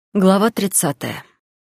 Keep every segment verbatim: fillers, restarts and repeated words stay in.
Глава тридцатая.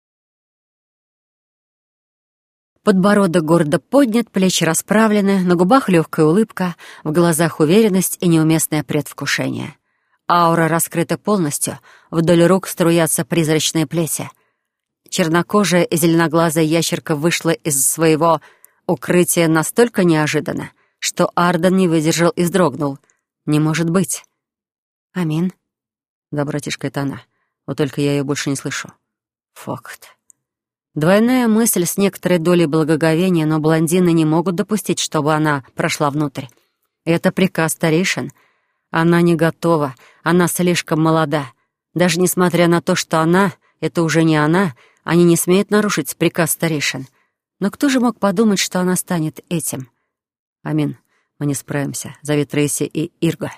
Подбородок гордо поднят, плечи расправлены, на губах легкая улыбка, в глазах уверенность и неуместное предвкушение. Аура раскрыта полностью, вдоль рук струятся призрачные плети. Чернокожая и зеленоглазая ящерка вышла из своего укрытия настолько неожиданно, что Арден не выдержал и вздрогнул. «Не может быть!» «Амин?» «Да, братишка, это она. Вот только я ее больше не слышу». «Факт». Двойная мысль с некоторой долей благоговения, но блондины не могут допустить, чтобы она прошла внутрь. Это приказ старейшин. Она не готова, она слишком молода. Даже несмотря на то, что она — это уже не она, они не смеют нарушить приказ старейшин. Но кто же мог подумать, что она станет этим? «Амин, мы не справимся. Зови Трейси и Ирга».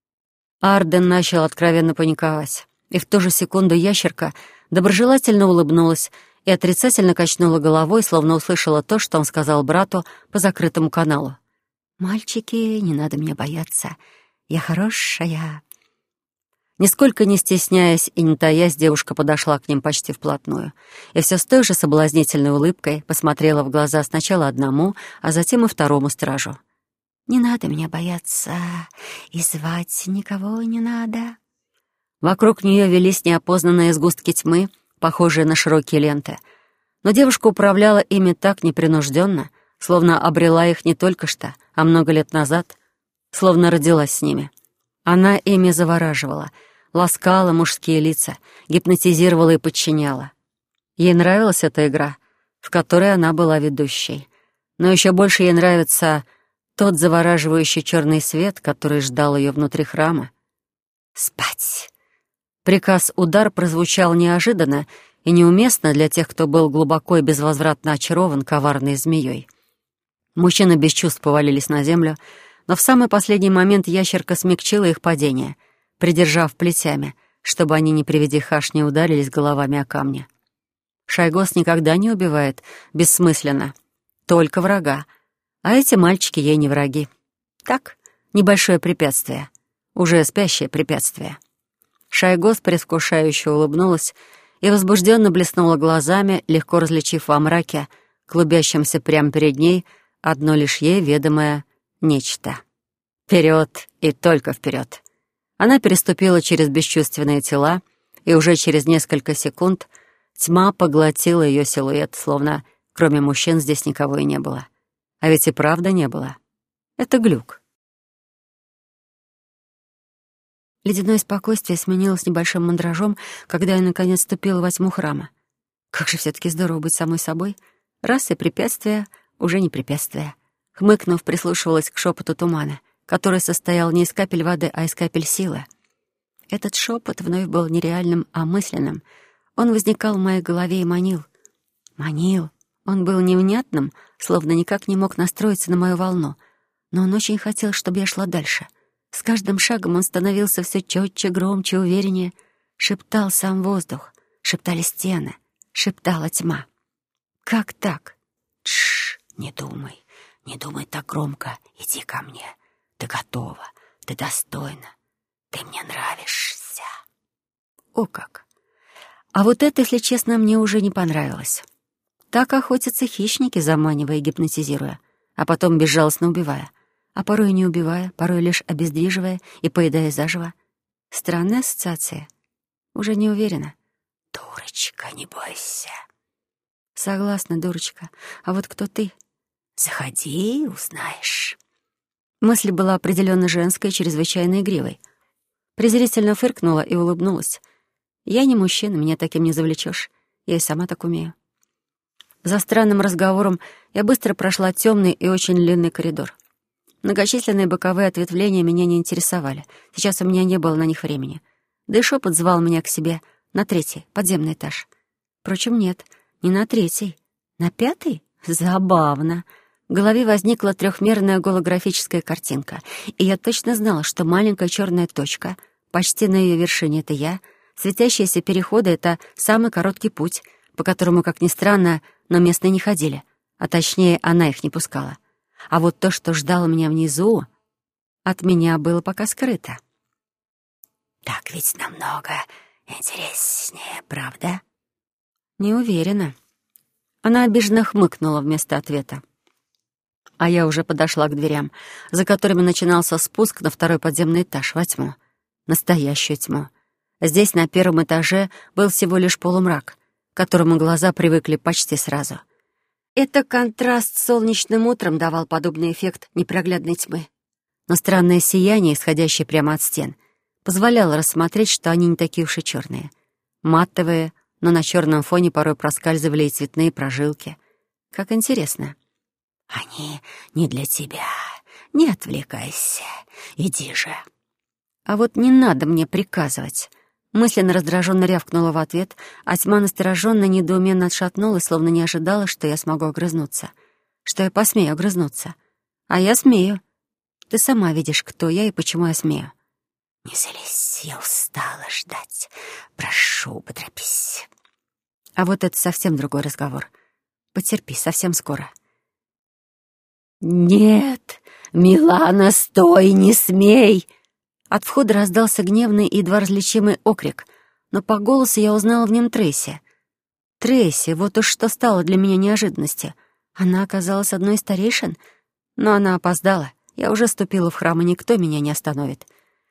Арден начал откровенно паниковать. И в ту же секунду ящерка доброжелательно улыбнулась и отрицательно качнула головой, словно услышала то, что он сказал брату по закрытому каналу. «Мальчики, не надо меня бояться. Я хорошая». Нисколько не стесняясь и не таясь, девушка подошла к ним почти вплотную и все с той же соблазнительной улыбкой посмотрела в глаза сначала одному, а затем и второму стражу. «Не надо меня бояться, и звать никого не надо». Вокруг нее велись неопознанные сгустки тьмы, похожие на широкие ленты. Но девушка управляла ими так непринужденно, словно обрела их не только что, а много лет назад, словно родилась с ними. Она ими завораживала, ласкала мужские лица, гипнотизировала и подчиняла. Ей нравилась эта игра, в которой она была ведущей. Но еще больше ей нравится тот завораживающий черный свет, который ждал ее внутри храма. «Спать!» Приказ-удар прозвучал неожиданно и неуместно для тех, кто был глубоко и безвозвратно очарован коварной змеей. Мужчины без чувств повалились на землю, но в самый последний момент ящерка смягчила их падение, придержав плетями, чтобы они, не приведи хаш, не ударились головами о камни. Шайгос никогда не убивает бессмысленно, только врага, а эти мальчики ей не враги. Так, небольшое препятствие, уже спящее препятствие. Шайгос предвкушающе улыбнулась и возбужденно блеснула глазами, легко различив во мраке, клубящемся прямо перед ней, одно лишь ей ведомое нечто. Вперед и только вперед. Она переступила через бесчувственные тела, и уже через несколько секунд тьма поглотила ее силуэт, словно кроме мужчин здесь никого и не было. А ведь и правда не было. Это глюк. Ледяное спокойствие сменилось небольшим мандражом, когда я наконец ступила во тьму храма. Как же все-таки здорово быть самой собой. Раз и препятствия уже не препятствия. Хмыкнув, прислушивалась к шепоту тумана, который состоял не из капель воды, а из капель силы. Этот шепот вновь был нереальным, а мысленным. Он возникал в моей голове и манил. Манил. Он был невнятным, словно никак не мог настроиться на мою волну. Но он очень хотел, чтобы я шла дальше. С каждым шагом он становился все четче, громче, увереннее. Шептал сам воздух, шептали стены, шептала тьма. Как так? Тш, не думай, не думай так громко. Иди ко мне. Ты готова, ты достойна, ты мне нравишься. О как! А вот это, если честно, мне уже не понравилось. Так охотятся хищники, заманивая и гипнотизируя, а потом безжалостно убивая. А порой и не убивая, порой лишь обездвиживая и поедая заживо. Странная ассоциация. Уже не уверена. «Дурочка, не бойся». «Согласна, дурочка. А вот кто ты?» «Заходи, узнаешь». Мысль была определенно женской, чрезвычайно игривой. Презрительно фыркнула и улыбнулась. «Я не мужчина, меня таким не завлечешь. Я и сама так умею». За странным разговором я быстро прошла темный и очень длинный коридор. Многочисленные боковые ответвления меня не интересовали. Сейчас у меня не было на них времени. Да и шепот звал меня к себе на третий, подземный этаж. Впрочем, нет, не на третий. На пятый? Забавно. В голове возникла трехмерная голографическая картинка, и я точно знала, что маленькая черная точка, почти на ее вершине — это я, светящиеся переходы — это самый короткий путь, по которому, как ни странно, но местные не ходили, а точнее, она их не пускала. А вот то, что ждало меня внизу, от меня было пока скрыто. «Так ведь намного Интереснее, правда? Не уверена. Она обиженно хмыкнула вместо ответа. А я уже подошла к дверям, за которыми начинался спуск на второй подземный этаж, во тьму. Настоящую тьму. Здесь, на первом этаже, был всего лишь полумрак, к которому глаза привыкли почти сразу. Это контраст с солнечным утром давал подобный эффект непроглядной тьмы. Но странное сияние, исходящее прямо от стен, позволяло рассмотреть, что они не такие уж и черные. Матовые, но на черном фоне порой проскальзывали и цветные прожилки. Как интересно. «Они не для тебя. Не отвлекайся. Иди же». А вот не надо мне приказывать. Мысленно раздраженно рявкнула в ответ, а тьма настороженно, недоуменно отшатнулась, словно не ожидала, что я смогу огрызнуться. Что я посмею огрызнуться. А я смею. Ты сама видишь, кто я и почему я смею. «Не злись, я устала ждать. Прошу, поторопись». А вот это совсем другой разговор. Потерпи, совсем скоро. «Нет, Милана, стой, не смей!» От входа раздался гневный и едва различимый окрик, но по голосу я узнала в нем Трейси. Трейси, вот уж что стало для меня неожиданностью. Она оказалась одной из старейшин, но она опоздала. Я уже ступила в храм, и никто меня не остановит.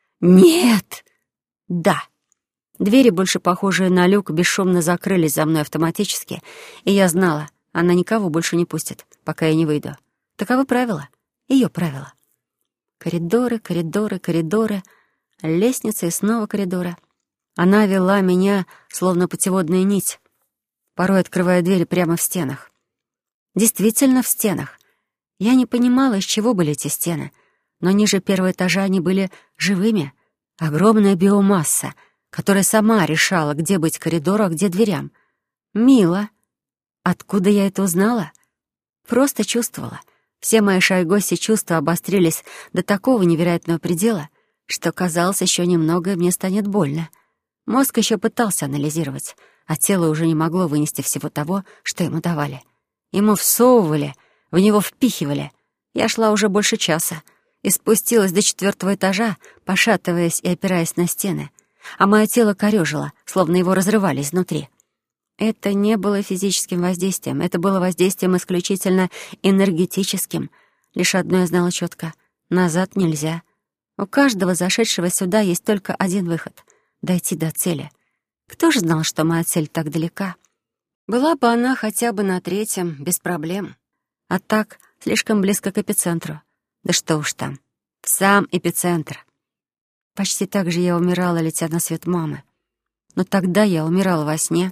«Нет!» «Да». Двери, больше похожие на люк, бесшумно закрылись за мной автоматически, и я знала, она никого больше не пустит, пока я не выйду. Таковы правила, ее правила. Коридоры, коридоры, коридоры, лестница и снова коридоры. Она вела меня, словно путеводная нить, порой открывая двери прямо в стенах. Действительно, в стенах. Я не понимала, из чего были эти стены, но ниже первого этажа они были живыми. Огромная биомасса, которая сама решала, где быть коридору, а где дверям. Мило. Откуда я это узнала? Просто чувствовала. Все мои шайгоси чувства обострились до такого невероятного предела, что, казалось, еще немного, и мне станет больно. Мозг еще пытался анализировать, а тело уже не могло вынести всего того, что ему давали. Ему всовывали, в него впихивали. Я шла уже больше часа и спустилась до четвертого этажа, пошатываясь и опираясь на стены, а мое тело корёжило, словно его разрывали изнутри. Это не было физическим воздействием, это было воздействием исключительно энергетическим. Лишь одно я знала четко — назад нельзя. У каждого зашедшего сюда есть только один выход — дойти до цели. Кто же знал, что моя цель так далека? Была бы она хотя бы на третьем, без проблем. А так, слишком близко к эпицентру. Да что уж там, в сам эпицентр. Почти так же я умирала, летя на свет мамы. Но тогда я умирала во сне,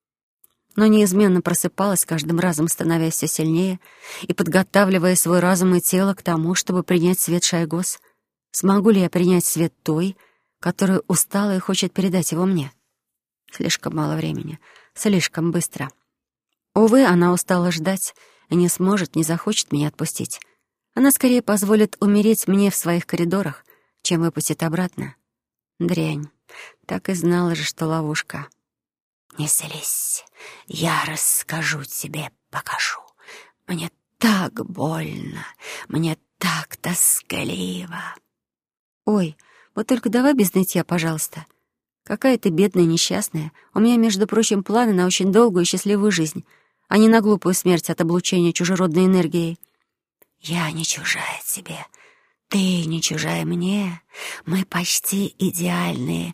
но неизменно просыпалась, каждым разом становясь все сильнее и подготавливая свой разум и тело к тому, чтобы принять свет Шайгос. Смогу ли я принять свет той, которая устала и хочет передать его мне? Слишком мало времени, слишком быстро. Увы, она устала ждать и не сможет, не захочет меня отпустить. Она скорее позволит умереть мне в своих коридорах, чем выпустит обратно. Дрянь. Так и знала же, что ловушка. «Не злись, я расскажу тебе, покажу. Мне так больно, мне так тоскливо». «Ой, вот только давай без нытья, пожалуйста. Какая ты бедная, несчастная. У меня, между прочим, планы на очень долгую и счастливую жизнь, а не на глупую смерть от облучения чужеродной энергией». «Я не чужая тебе, ты не чужая мне. Мы почти идеальные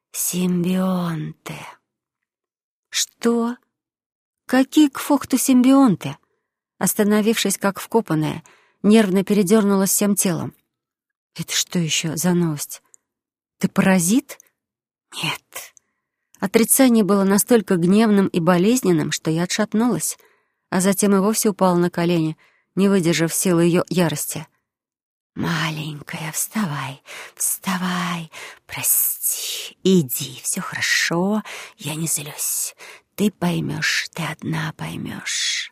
симбионты». «Что? Какие к фохту симбионты?» Остановившись, как вкопанная, нервно передернулась всем телом. «Это что еще за новость? Ты паразит?» «Нет». Отрицание было настолько гневным и болезненным, что я отшатнулась, а затем и вовсе упала на колени, не выдержав силы ее ярости. «Маленькая, вставай, вставай, прости, иди, все хорошо, я не злюсь. Ты поймешь, ты одна поймешь».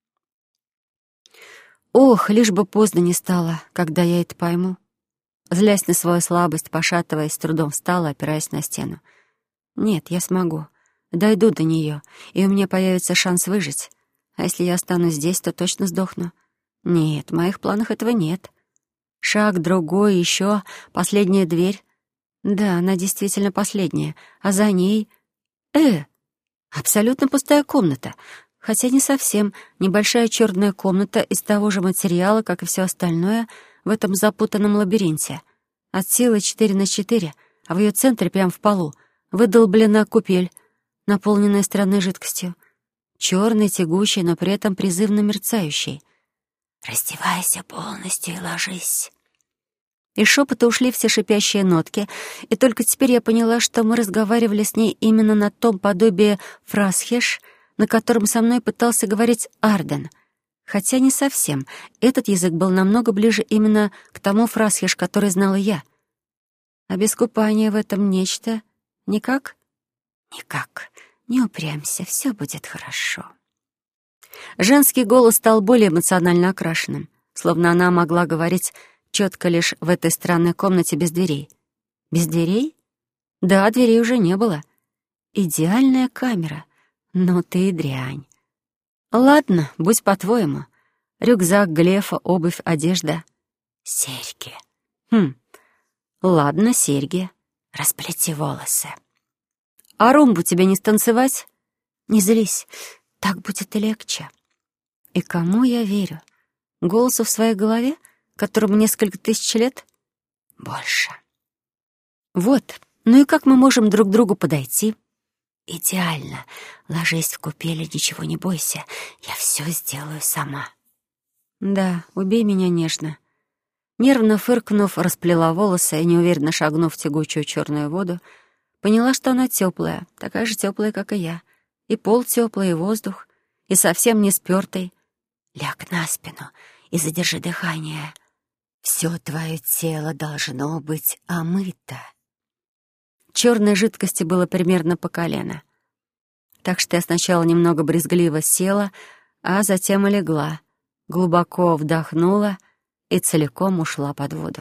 Ох, лишь бы поздно не стало, когда я это пойму. Злясь на свою слабость, пошатываясь, с трудом встала, опираясь на стену. Нет, я смогу. Дойду до нее, и у меня появится шанс выжить. А если я останусь здесь, то точно сдохну. Нет, в моих планах этого нет. Шаг, другой, еще, последняя дверь. Да, она действительно последняя, а за ней... Э, абсолютно пустая комната. Хотя не совсем. Небольшая черная комната из того же материала, как и все остальное в этом запутанном лабиринте. От силы четыре на четыре, а в ее центре, прямо в полу, выдолблена купель, наполненная странной жидкостью. Черной, тягучей, но при этом призывно мерцающей. «Раздевайся полностью и ложись». Из шепота ушли все шипящие нотки, и только теперь я поняла, что мы разговаривали с ней именно на том подобии фразхеш, на котором со мной пытался говорить Арден. Хотя не совсем. Этот язык был намного ближе именно к тому фразхеш, который знала я. А без купания в этом нечто никак? Никак. Не упрямься, все будет хорошо. Женский голос стал более эмоционально окрашенным, словно она могла говорить четко лишь в этой странной комнате без дверей. Без дверей? Да, дверей уже не было. Идеальная камера. Ну ты и дрянь. Ладно, будь по-твоему. Рюкзак, глефа, обувь, одежда. Серьги. Хм, ладно, серьги. Расплети волосы. А румбу тебе не станцевать? Не злись, так будет и легче. И кому я верю? Голосу в своей голове, которому несколько тысяч лет? Больше. Вот, ну и как мы можем друг к другу подойти? Идеально. Ложись в купели, ничего не бойся. Я все сделаю сама. Да, убей меня нежно. Нервно фыркнув, расплела волосы и, неуверенно шагнув в тягучую черную воду, поняла, что она теплая, такая же теплая, как и я. И пол теплый, и воздух, и совсем не спёртый. Ляг на спину и задержи дыхание. Все твое тело должно быть омыто. Черной жидкости было примерно по колено. Так что я сначала немного брезгливо села, а затем и легла, глубоко вдохнула и целиком ушла под воду.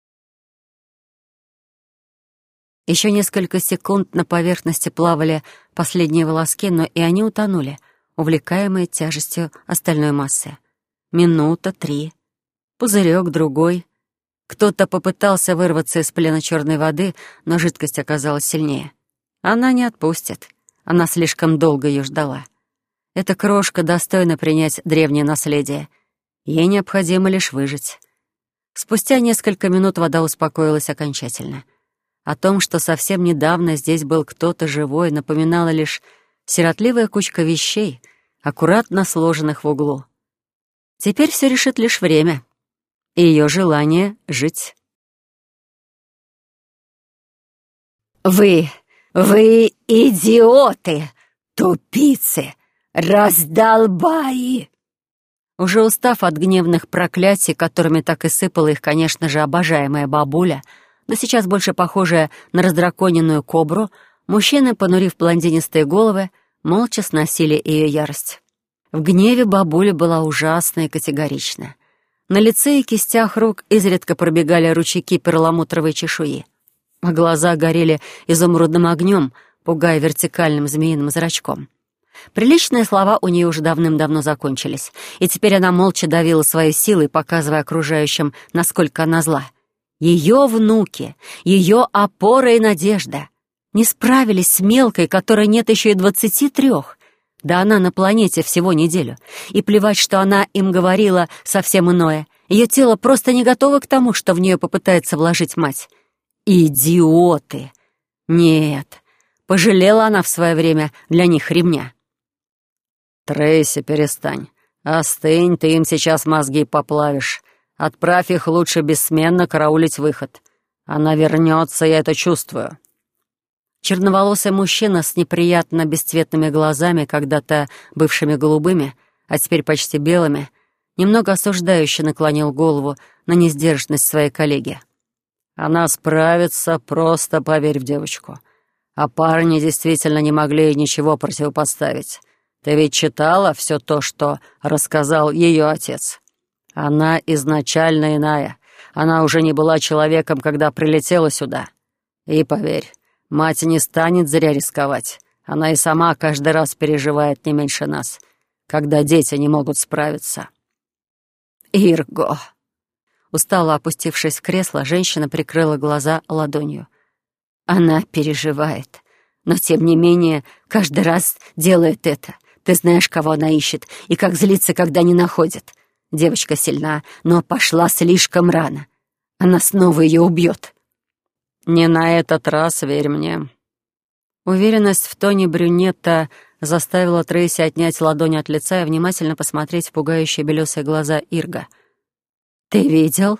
Еще несколько секунд на поверхности плавали последние волоски, но и они утонули, увлекаемые тяжестью остальной массы. Минута, три, пузырек, другой. Кто-то попытался вырваться из плена черной воды, но жидкость оказалась сильнее. Она не отпустит. Она слишком долго ее ждала. Эта крошка достойна принять древнее наследие. Ей необходимо лишь выжить. Спустя несколько минут вода успокоилась окончательно. О том, что совсем недавно здесь был кто-то живой, напоминала лишь сиротливая кучка вещей, аккуратно сложенных в углу. Теперь все решит лишь время и ее желание жить. «Вы, вы идиоты, тупицы, раздолбаи!» Уже устав от гневных проклятий, которыми так и сыпала их, конечно же, обожаемая бабуля, но сейчас больше похожая на раздраконенную кобру, мужчины, понурив блондинистые головы, молча сносили ее ярость. В гневе бабуля была ужасна и категорична. На лице и кистях рук изредка пробегали ручейки перламутровой чешуи, а глаза горели изумрудным огнем, пугая вертикальным змеиным зрачком. Приличные слова у нее уже давным-давно закончились, и теперь она молча давила своей силой, показывая окружающим, насколько она зла. Ее внуки, ее опора и надежда не справились с мелкой, которой нет еще и двадцати трех. Да она на планете всего неделю. И плевать, что она им говорила совсем иное. Ее тело просто не готово к тому, что в нее попытается вложить мать. Идиоты! Нет, пожалела она в свое время для них ремня. «Трейси, перестань. Остынь, ты им сейчас мозги поплавишь. Отправь их лучше бессменно караулить выход. Она вернется, я это чувствую». Черноволосый мужчина с неприятно бесцветными глазами, когда-то бывшими голубыми, а теперь почти белыми, немного осуждающе наклонил голову на несдержанность своей коллеги. «Она справится, просто поверь в девочку. А парни действительно не могли ей ничего противопоставить. Ты ведь читала все то, что рассказал ее отец? Она изначально иная. Она уже не была человеком, когда прилетела сюда. И поверь, мать не станет зря рисковать. Она и сама каждый раз переживает не меньше нас, когда дети не могут справиться». «Ирго!» Устало опустившись в кресло, женщина прикрыла глаза ладонью. Она переживает, но, тем не менее, каждый раз делает это. Ты знаешь, кого она ищет, и как злится, когда не находит. Девочка сильна, но пошла слишком рано. Она снова ее убьет. «Не на этот раз, верь мне». Уверенность в тоне брюнета заставила Трейси отнять ладонь от лица и внимательно посмотреть в пугающие белесые глаза Ирга. «Ты видел?»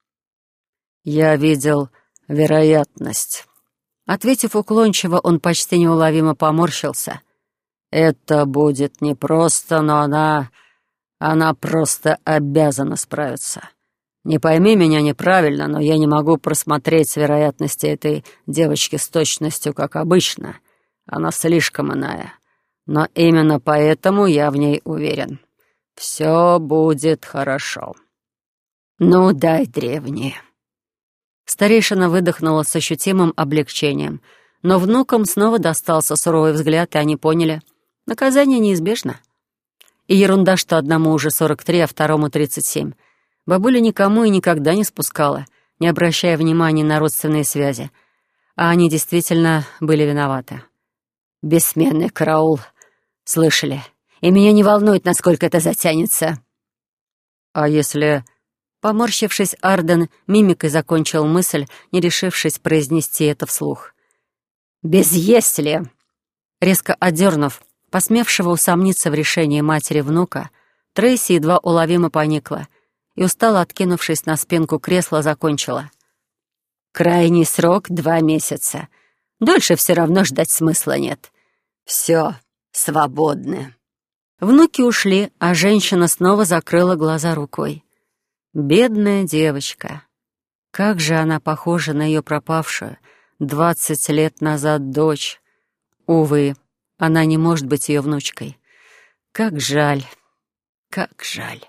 «Я видел вероятность». Ответив уклончиво, он почти неуловимо поморщился. «Это будет непросто, но она... она просто обязана справиться. Не пойми меня неправильно, но я не могу просмотреть вероятности этой девочки с точностью, как обычно. Она слишком иная. Но именно поэтому я в ней уверен. Все будет хорошо». «Ну, дай, древние». Старейшина выдохнула с ощутимым облегчением, но внукам снова достался суровый взгляд, и они поняли — наказание неизбежно. И ерунда, что одному уже сорок три, а второму тридцать семь. Бабуля никому и никогда не спускала, не обращая внимания на родственные связи. А они действительно были виноваты. «Бессменный караул. Слышали? И меня не волнует, насколько это затянется». «А если...» Поморщившись, Арден мимикой закончил мысль, не решившись произнести это вслух. «Без «если». Резко одернув посмевшего усомниться в решении матери внука, Трейси едва уловимо поникла и, устало откинувшись на спинку кресла, закончила. «Крайний срок — два месяца. Дольше все равно ждать смысла нет. Все, свободны». Внуки ушли, а женщина снова закрыла глаза рукой. Бедная девочка. Как же она похожа на ее пропавшую двадцать лет назад дочь. Увы, она не может быть ее внучкой. Как жаль, как жаль.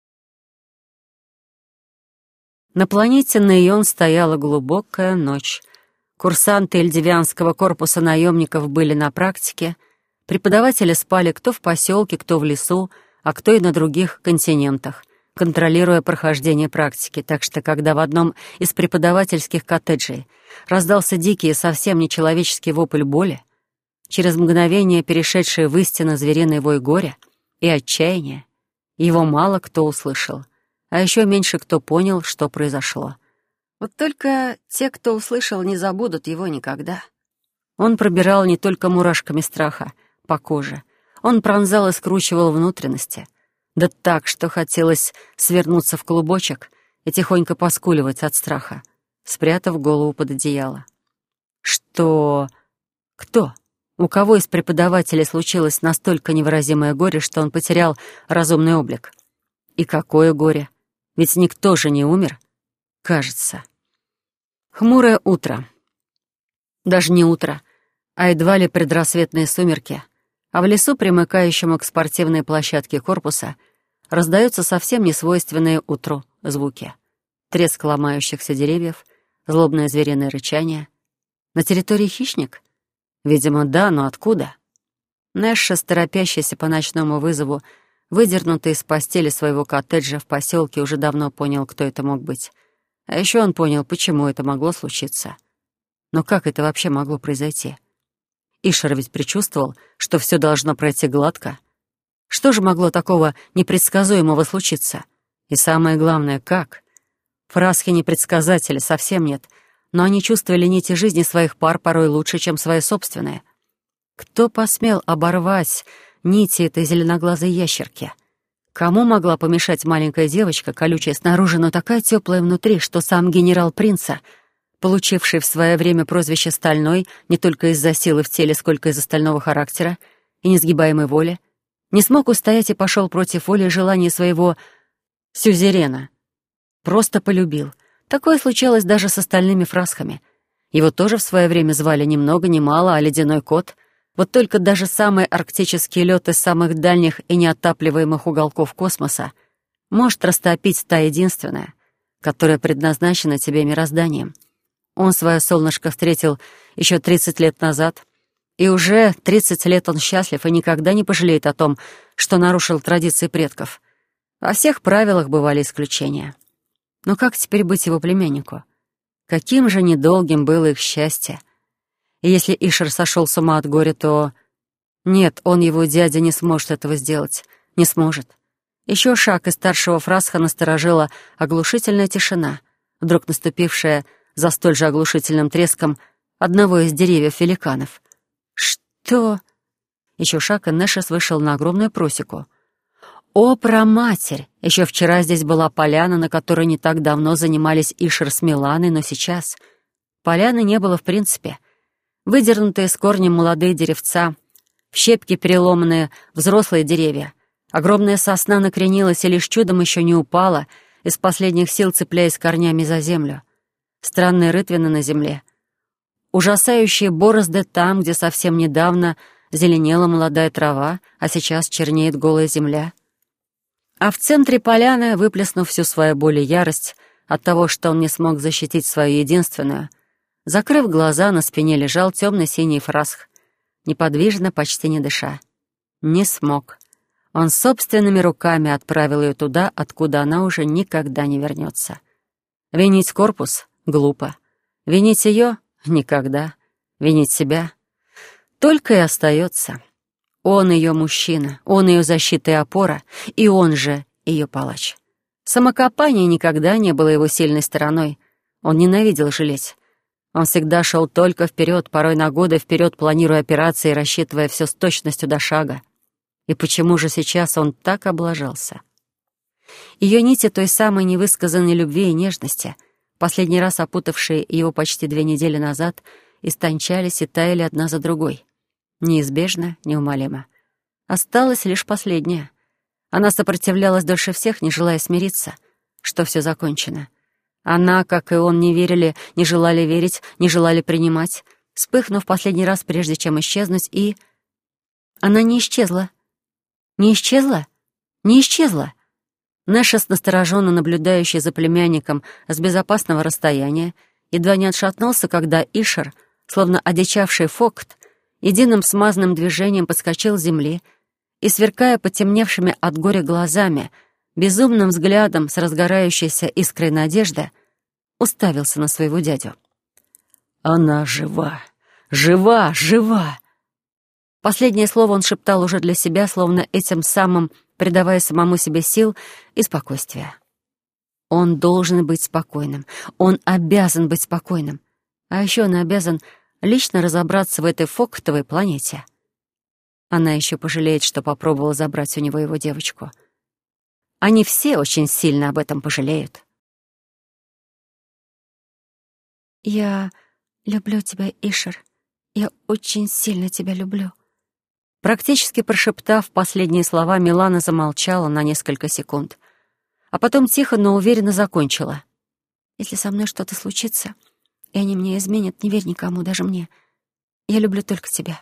На планете Нейон стояла глубокая ночь. Курсанты Эльдивианского корпуса наемников были на практике. Преподаватели спали кто в поселке, кто в лесу, а кто и на других континентах, контролируя прохождение практики, так что, когда в одном из преподавательских коттеджей раздался дикий и совсем нечеловеческий вопль боли, через мгновение перешедший в истинно звериный вой горя и отчаяния, его мало кто услышал, а еще меньше кто понял, что произошло. Вот только те, кто услышал, не забудут его никогда. Он пробирал не только мурашками страха по коже, он пронзал и скручивал внутренности, да так, что хотелось свернуться в клубочек и тихонько поскуливать от страха, спрятав голову под одеяло. Что? Кто? У кого из преподавателей случилось настолько невыразимое горе, что он потерял разумный облик? И какое горе? Ведь никто же не умер, кажется. Хмурое утро. Даже не утро, а едва ли предрассветные сумерки, а в лесу, примыкающему к спортивной площадке корпуса, раздаются совсем несвойственные утру звуки. Треск ломающихся деревьев, злобное звериное рычание. На территории хищник? Видимо, да, но откуда? Нэша, торопящийся по ночному вызову, выдернутый из постели своего коттеджа в поселке, уже давно понял, кто это мог быть. А еще он понял, почему это могло случиться. Но как это вообще могло произойти? Ишер ведь предчувствовал, что все должно пройти гладко. Что же могло такого непредсказуемого случиться? И самое главное, как? Фрасхи не предсказатели, совсем нет, но они чувствовали нити жизни своих пар порой лучше, чем свои собственные. Кто посмел оборвать нити этой зеленоглазой ящерки? Кому могла помешать маленькая девочка, колючая снаружи, но такая теплая внутри, что сам генерал принца, получивший в свое время прозвище «Стальной» не только из-за силы в теле, сколько из-за стального характера и несгибаемой воли, не смог устоять и пошел против воли и желания своего сюзерена. Просто полюбил. Такое случалось даже с остальными фрасхами. Его тоже в свое время звали ни много ни мало, а ледяной кот. Вот только даже самый арктический лед из самых дальних и неотапливаемых уголков космоса может растопить та единственная, которая предназначена тебе мирозданием. Он свое солнышко встретил еще тридцать лет назад, и уже тридцать лет он счастлив и никогда не пожалеет о том, что нарушил традиции предков. Во всех правилах бывали исключения. Но как теперь быть его племяннику? Каким же недолгим было их счастье. И если Ишер сошел с ума от горя, то... Нет, он, его дядя, не сможет этого сделать. Не сможет. Еще шаг, и старшего Фрасха насторожила оглушительная тишина, вдруг наступившая за столь же оглушительным треском одного из деревьев великанов. «Что?» Еще шаг, и Нэшес вышел на огромную просеку. «О, проматерь! Еще вчера здесь была поляна, на которой не так давно занимались Ишер с Миланой, но сейчас поляны не было в принципе. Выдернутые с корнем молодые деревца, в щепки переломанные взрослые деревья. Огромная сосна накренилась и лишь чудом еще не упала, из последних сил цепляясь корнями за землю. Странные рытвины на земле. Ужасающие борозды там, где совсем недавно зеленела молодая трава, а сейчас чернеет голая земля. А в центре поляны, выплеснув всю свою боль и ярость от того, что он не смог защитить свою единственную, закрыв глаза, на спине лежал темно-синий Фрасх, неподвижно, почти не дыша. Не смог. Он собственными руками отправил ее туда, откуда она уже никогда не вернется. Винить корпус — глупо. Винить ее — никогда. Винить себя — только и остается. Он ее мужчина, он ее защита и опора, и он же ее палач. Самокопание никогда не было его сильной стороной. Он ненавидел жалеть. Он всегда шел только вперед, порой на годы вперед, планируя операции и рассчитывая все с точностью до шага. И почему же сейчас он так облажался? Ее нити той самой невысказанной любви и нежности, последний раз опутавшие его почти две недели назад, истончались и таяли одна за другой. Неизбежно, неумолимо. Осталась лишь последняя. Она сопротивлялась дольше всех, не желая смириться, что все закончено. Она, как и он, не верили, не желали верить, не желали принимать, вспыхнув последний раз, прежде чем исчезнуть, и... Она не исчезла. Не исчезла? Не исчезла. Нэшес, настороженно наблюдающий за племянником с безопасного расстояния, едва не отшатнулся, когда Ишер, словно одичавший фокт, единым смазанным движением подскочил с земли и, сверкая потемневшими от горя глазами, безумным взглядом с разгорающейся искрой надежды, уставился на своего дядю. «Она жива! Жива! Жива!» Последнее слово он шептал уже для себя, словно этим самым придавая самому себе сил и спокойствия. Он должен быть спокойным. Он обязан быть спокойным. А еще он обязан лично разобраться в этой фоктовой планете. Она еще пожалеет, что попробовала забрать у него его девочку. Они все очень сильно об этом пожалеют. «Я люблю тебя, Ишер. Я очень сильно тебя люблю». Практически прошептав последние слова, Милана замолчала на несколько секунд, а потом тихо, но уверенно закончила. «Если со мной что-то случится, и они мне изменят, не верь никому, даже мне. Я люблю только тебя».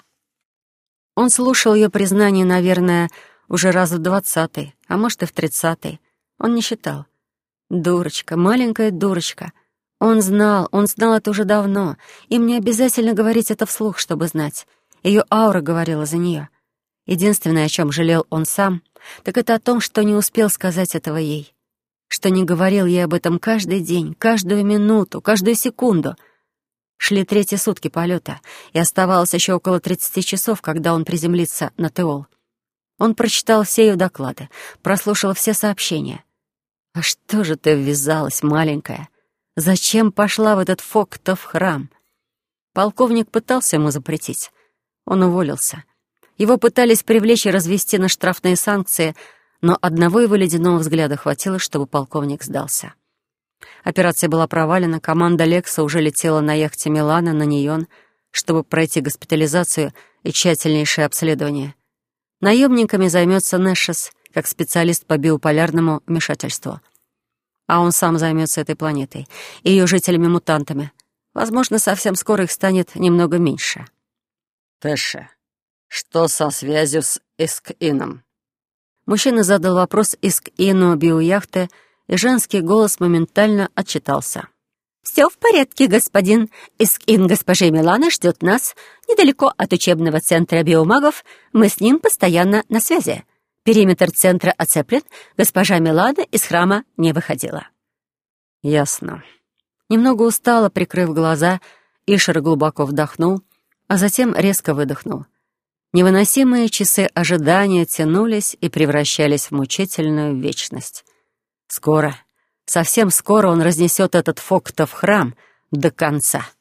Он слушал ее признание, наверное, уже раз в двадцатый, а может и в тридцатый. Он не считал. Дурочка, маленькая дурочка. Он знал, он знал это уже давно. Им не обязательно говорить это вслух, чтобы знать. Ее аура говорила за нее. Единственное, о чем жалел он сам, так это о том, что не успел сказать этого ей. Что не говорил ей об этом каждый день, каждую минуту, каждую секунду. Шли третьи сутки полета, и оставалось еще около тридцати часов, когда он приземлится на Теол. Он прочитал все ее доклады, прослушал все сообщения. «А что же ты ввязалась, маленькая? Зачем пошла в этот Фоктов храм?» Полковник пытался ему запретить. Он уволился. Его пытались привлечь и развести на штрафные санкции, но одного его ледяного взгляда хватило, чтобы полковник сдался. Операция была провалена, команда Лекса уже летела на яхте Милана на Нейон, чтобы пройти госпитализацию и тщательнейшее обследование. Наемниками займется Нэшес, как специалист по биополярному вмешательству. А он сам займется этой планетой и ее жителями-мутантами. Возможно, совсем скоро их станет немного меньше. «Тэша, что со связью с Искином?» Мужчина задал вопрос Искину биояхты, и женский голос моментально отчитался. «Все в порядке, господин. Искин госпожи Миланы ждет нас недалеко от учебного центра биомагов. Мы с ним постоянно на связи. Периметр центра оцеплен, госпожа Милана из храма не выходила». «Ясно». Немного устало, прикрыв глаза, Ишер глубоко вдохнул а затем резко выдохнул. Невыносимые часы ожидания тянулись и превращались в мучительную вечность. Скоро, совсем скоро он разнесет этот Фоктов храм до конца.